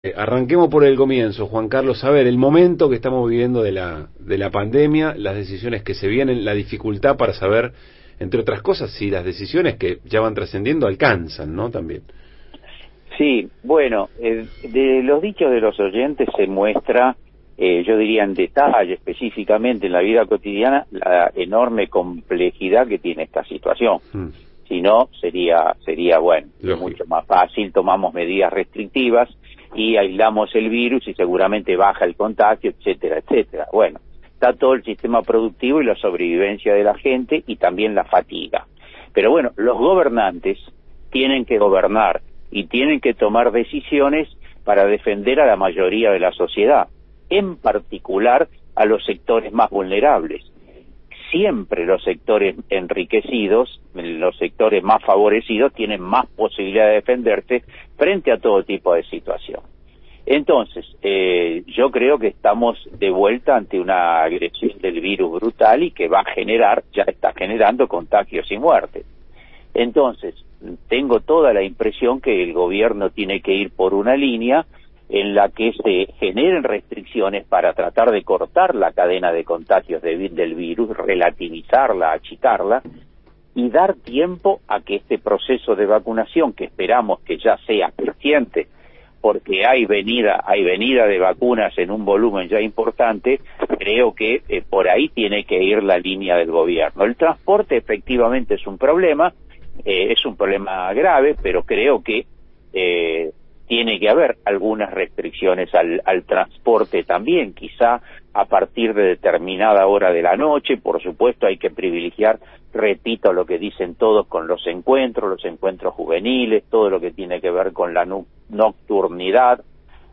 Arranquemos por el comienzo, Juan Carlos. A ver, el momento que estamos viviendo de la pandemia, las decisiones que se vienen, la dificultad para saber, entre otras cosas, si las decisiones que ya van trascendiendo alcanzan, ¿no? También. Sí, bueno, de los dichos de los oyentes se muestra, yo diría en detalle, específicamente en la vida cotidiana, la enorme complejidad que tiene esta situación. Si no, sería bueno, mucho más fácil, tomamos medidas restrictivas y aislamos el virus y seguramente baja el contagio, etcétera, etcétera. Bueno, está todo el sistema productivo y la sobrevivencia de la gente y también la fatiga. Pero bueno, los gobernantes tienen que gobernar y tienen que tomar decisiones para defender a la mayoría de la sociedad, en particular a los sectores más vulnerables. Siempre los sectores enriquecidos, los sectores más favorecidos, tienen más posibilidad de defenderse frente a todo tipo de situación. Entonces, yo creo que estamos de vuelta ante una agresión del virus brutal y que va a generar, ya está generando contagios y muertes. Entonces, tengo toda la impresión que el gobierno tiene que ir por una línea en la que se generen restricciones para tratar de cortar la cadena de contagios del virus, relativizarla, achicarla, y dar tiempo a que este proceso de vacunación, que esperamos que ya sea creciente, porque hay venida de vacunas en un volumen ya importante, creo que por ahí tiene que ir la línea del gobierno. El transporte efectivamente es un problema grave, pero creo que tiene que haber algunas restricciones al transporte también, quizá a partir de determinada hora de la noche. Por supuesto hay que privilegiar, repito lo que dicen todos, con los encuentros juveniles, todo lo que tiene que ver con la nocturnidad,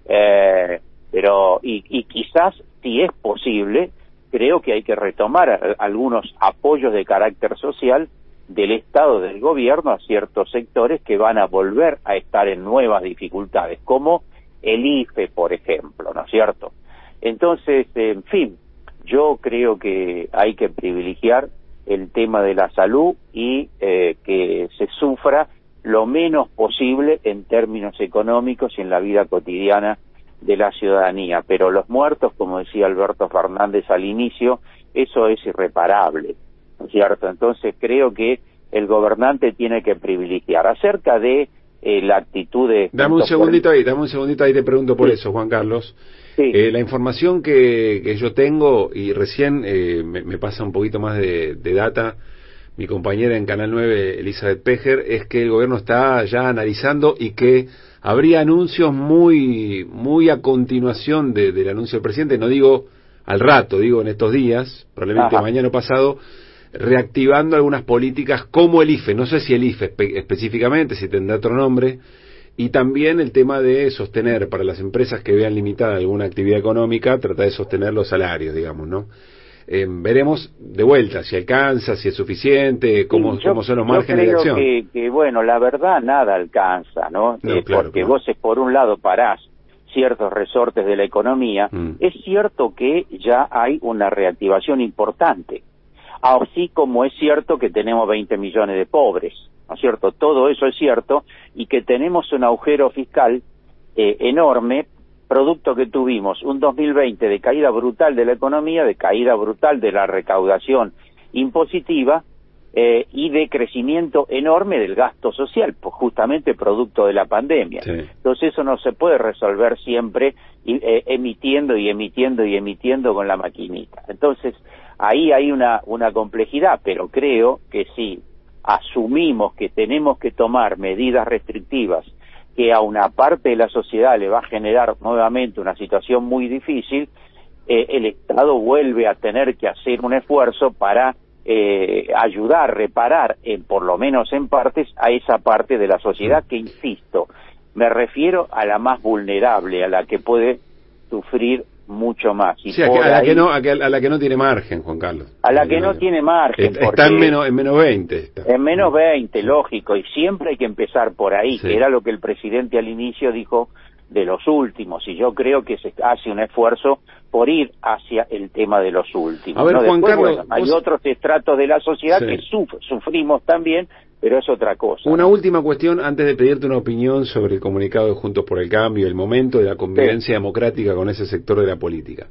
pero quizás, si es posible, creo que hay que retomar algunos apoyos de carácter social del Estado, del gobierno, a ciertos sectores que van a volver a estar en nuevas dificultades, como el IFE, por ejemplo, ¿no es cierto? Entonces, en fin, yo creo que hay que privilegiar el tema de la salud y que se sufra lo menos posible en términos económicos y en la vida cotidiana de la ciudadanía. Pero los muertos, como decía Alberto Fernández al inicio, eso es irreparable, ¿no es cierto? Entonces creo que el gobernante tiene que privilegiar. Acerca de la actitud de... Dame un segundito ahí, te pregunto por eso, Juan Carlos. Sí. La información que yo tengo, y recién me pasa un poquito más de data mi compañera en Canal 9, Elizabeth Pejer, es que el gobierno está ya analizando y que habría anuncios muy a continuación del anuncio del presidente, no digo al rato, digo en estos días, probablemente mañana o pasado, reactivando algunas políticas como el IFE, no sé si el IFE específicamente, si tendrá otro nombre, y también el tema de sostener para las empresas que vean limitada alguna actividad económica, tratar de sostener los salarios, digamos, ¿no? Veremos de vuelta si alcanza, si es suficiente, cómo son los márgenes de acción. Yo creo que bueno, la verdad nada alcanza, ¿no? Porque vos por un lado parás ciertos resortes de la economía. Es cierto que ya hay una reactivación importante, así como es cierto que tenemos 20 millones de pobres, ¿no es cierto? Todo eso es cierto, y que tenemos un agujero fiscal enorme, producto que tuvimos un 2020 de caída brutal de la economía, de caída brutal de la recaudación impositiva y de crecimiento enorme del gasto social, pues justamente producto de la pandemia. Sí. Entonces eso no se puede resolver siempre emitiendo con la maquinita. Entonces ahí hay una complejidad, pero creo que si asumimos que tenemos que tomar medidas restrictivas que a una parte de la sociedad le va a generar nuevamente una situación muy difícil, el Estado vuelve a tener que hacer un esfuerzo para ayudar, reparar, por lo menos en partes, a esa parte de la sociedad que, insisto, me refiero a la más vulnerable, a la que puede sufrir mucho más. Y sí, a la que no tiene margen, Juan Carlos. A la que no tiene margen. Está en menos 20. Está. En menos 20, lógico, y siempre hay que empezar por ahí, sí. Que era lo que el presidente al inicio dijo de los últimos, y yo creo que se hace un esfuerzo por ir hacia el tema de los últimos. A ver, ¿no? Juan Después, Carlos, bueno, hay otros estratos de la sociedad sí, que sufrimos también, pero es otra cosa. Una última cuestión antes de pedirte una opinión sobre el comunicado de Juntos por el Cambio, el momento de la convivencia democrática con ese sector de la política.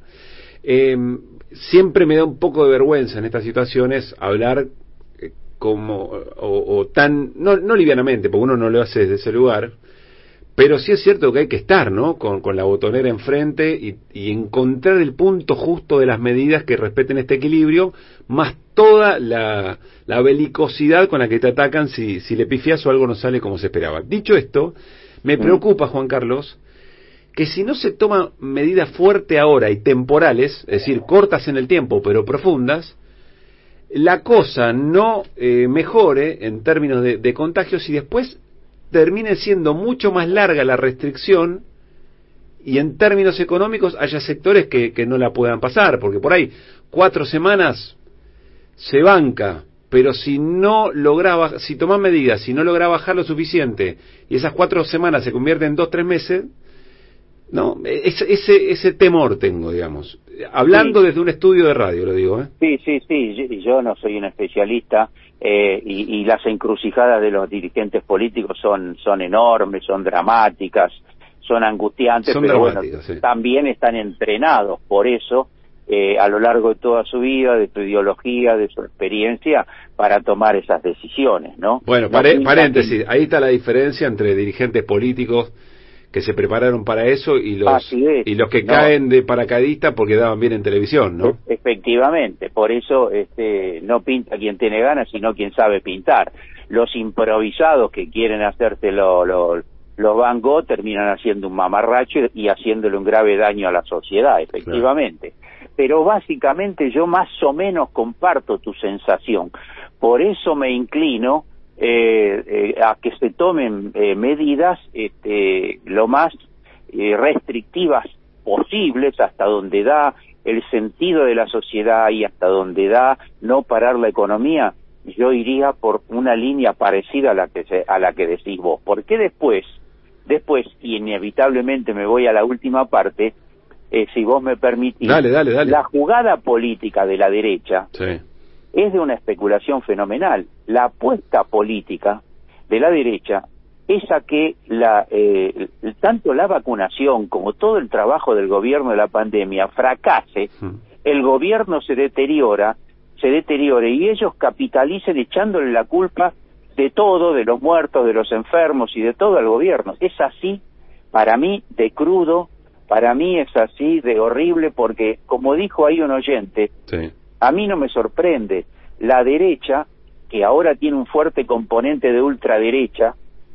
Siempre me da un poco de vergüenza en estas situaciones hablar como tan, no livianamente, porque uno no lo hace desde ese lugar, pero sí es cierto que hay que estar, ¿no? Con la botonera enfrente y encontrar el punto justo de las medidas que respeten este equilibrio, más toda la belicosidad con la que te atacan si le pifias o algo no sale como se esperaba. Dicho esto, me preocupa, Juan Carlos, que si no se toman medidas fuertes ahora y temporales, es decir, cortas en el tiempo pero profundas, la cosa no mejore en términos de contagios y después termine siendo mucho más larga la restricción y en términos económicos haya sectores que no la puedan pasar, porque por ahí 4 semanas se banca, pero si no logra, si toma medidas, si no logra bajar lo suficiente y esas 4 semanas se convierten en 2-3 meses, no, ese temor tengo, digamos, hablando desde un estudio de radio, lo digo, Sí, yo no soy un especialista, y las encrucijadas de los dirigentes políticos son enormes, son dramáticas, son angustiantes, pero bueno, sí, también están entrenados por eso a lo largo de toda su vida, de su ideología, de su experiencia, para tomar esas decisiones, ¿no? Bueno, paréntesis, ahí está la diferencia entre dirigentes políticos que se prepararon para eso y los que caen de paracaidista porque daban bien en televisión, ¿no? Efectivamente, por eso no pinta quien tiene ganas, sino quien sabe pintar. Los improvisados que quieren hacerse los Van Gogh terminan haciendo un mamarracho y haciéndole un grave daño a la sociedad, efectivamente. Claro. Pero básicamente yo más o menos comparto tu sensación, por eso me inclino a que se tomen medidas lo más restrictivas posibles, hasta donde da el sentido de la sociedad y hasta donde da no parar la economía. Yo iría por una línea parecida a la que decís vos, porque después, y inevitablemente me voy a la última parte, si vos me permitís, dale. La jugada política de la derecha es de una especulación fenomenal. La apuesta política de la derecha es a que tanto la vacunación como todo el trabajo del gobierno de la pandemia fracase, el gobierno se deteriore y ellos capitalicen echándole la culpa de todo, de los muertos, de los enfermos y de todo al gobierno. Es así, para mí, de crudo, para mí es así de horrible, porque, como dijo ahí un oyente, a mí no me sorprende. La derecha, que ahora tiene un fuerte componente de ultraderecha,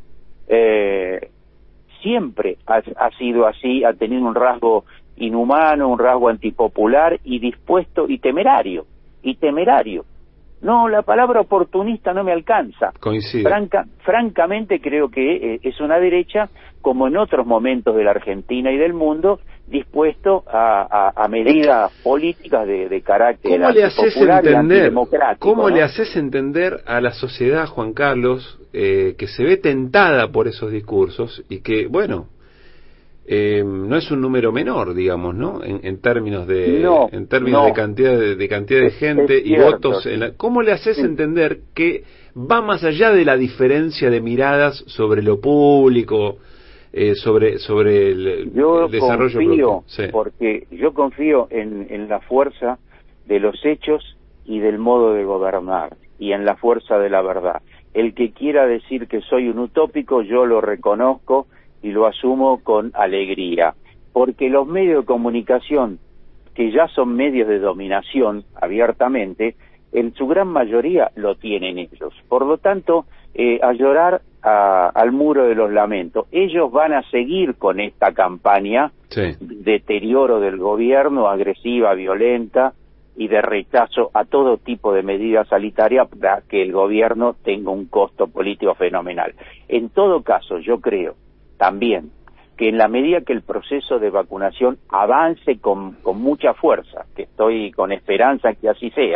siempre ha sido así, ha tenido un rasgo inhumano, un rasgo antipopular y dispuesto y temerario. No, la palabra oportunista no me alcanza. Coincido. Francamente creo que es una derecha, como en otros momentos de la Argentina y del mundo, dispuesto a medidas políticas de carácter antipopular y antidemocrático. ¿Cómo le haces entender a la sociedad, Juan Carlos, que se ve tentada por esos discursos y que, bueno, no es un número menor, digamos, ¿no? En términos de cantidad de gente y votos. ¿Cómo le haces entender que va más allá de la diferencia de miradas sobre lo público, sobre el desarrollo propio? Porque yo confío en la fuerza de los hechos y del modo de gobernar, y en la fuerza de la verdad. El que quiera decir que soy un utópico, yo lo reconozco y lo asumo con alegría, porque los medios de comunicación, que ya son medios de dominación abiertamente, en su gran mayoría lo tienen ellos. Por lo tanto, a llorar al muro de los lamentos. Ellos van a seguir con esta campaña de deterioro del gobierno, agresiva, violenta, y de rechazo a todo tipo de medidas sanitarias para que el gobierno tenga un costo político fenomenal. En todo caso, yo creo también que en la medida que el proceso de vacunación avance con mucha fuerza, que estoy con esperanza que así sea,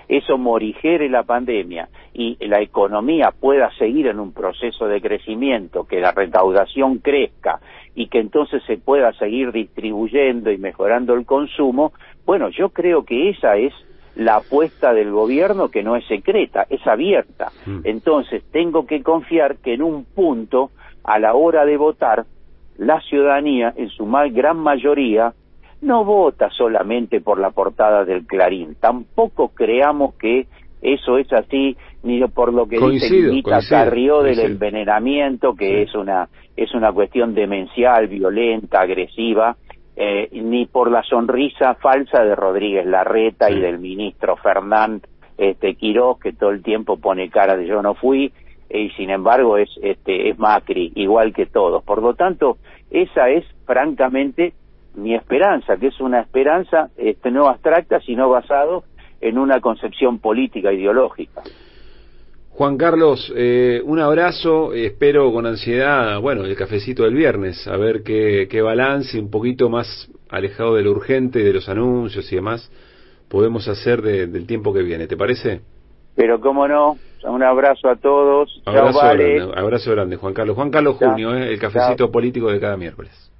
eso morigere la pandemia y la economía pueda seguir en un proceso de crecimiento, que la recaudación crezca y que entonces se pueda seguir distribuyendo y mejorando el consumo, bueno, yo creo que esa es la apuesta del gobierno, que no es secreta, es abierta. Entonces tengo que confiar que en un punto, a la hora de votar, la ciudadanía, en su gran mayoría, no vota solamente por la portada del Clarín. Tampoco creamos que eso es así, ni por lo que dice Lita Carrió del envenenamiento, que es una cuestión demencial, violenta, agresiva, ni por la sonrisa falsa de Rodríguez Larreta y del ministro Fernán Quirós, que todo el tiempo pone cara de yo no fui, y sin embargo es Macri, igual que todos. Por lo tanto, esa es francamente mi esperanza, que es una esperanza no abstracta, sino basado en una concepción política ideológica. Juan Carlos, un abrazo, espero con ansiedad, bueno, el cafecito del viernes, a ver qué balance, un poquito más alejado de lo urgente, de los anuncios y demás, podemos hacer del tiempo que viene, ¿te parece? Pero cómo no, un abrazo a todos. Abrazo grande, Juan Carlos. Juan Carlos Junio, el cafecito político de cada miércoles.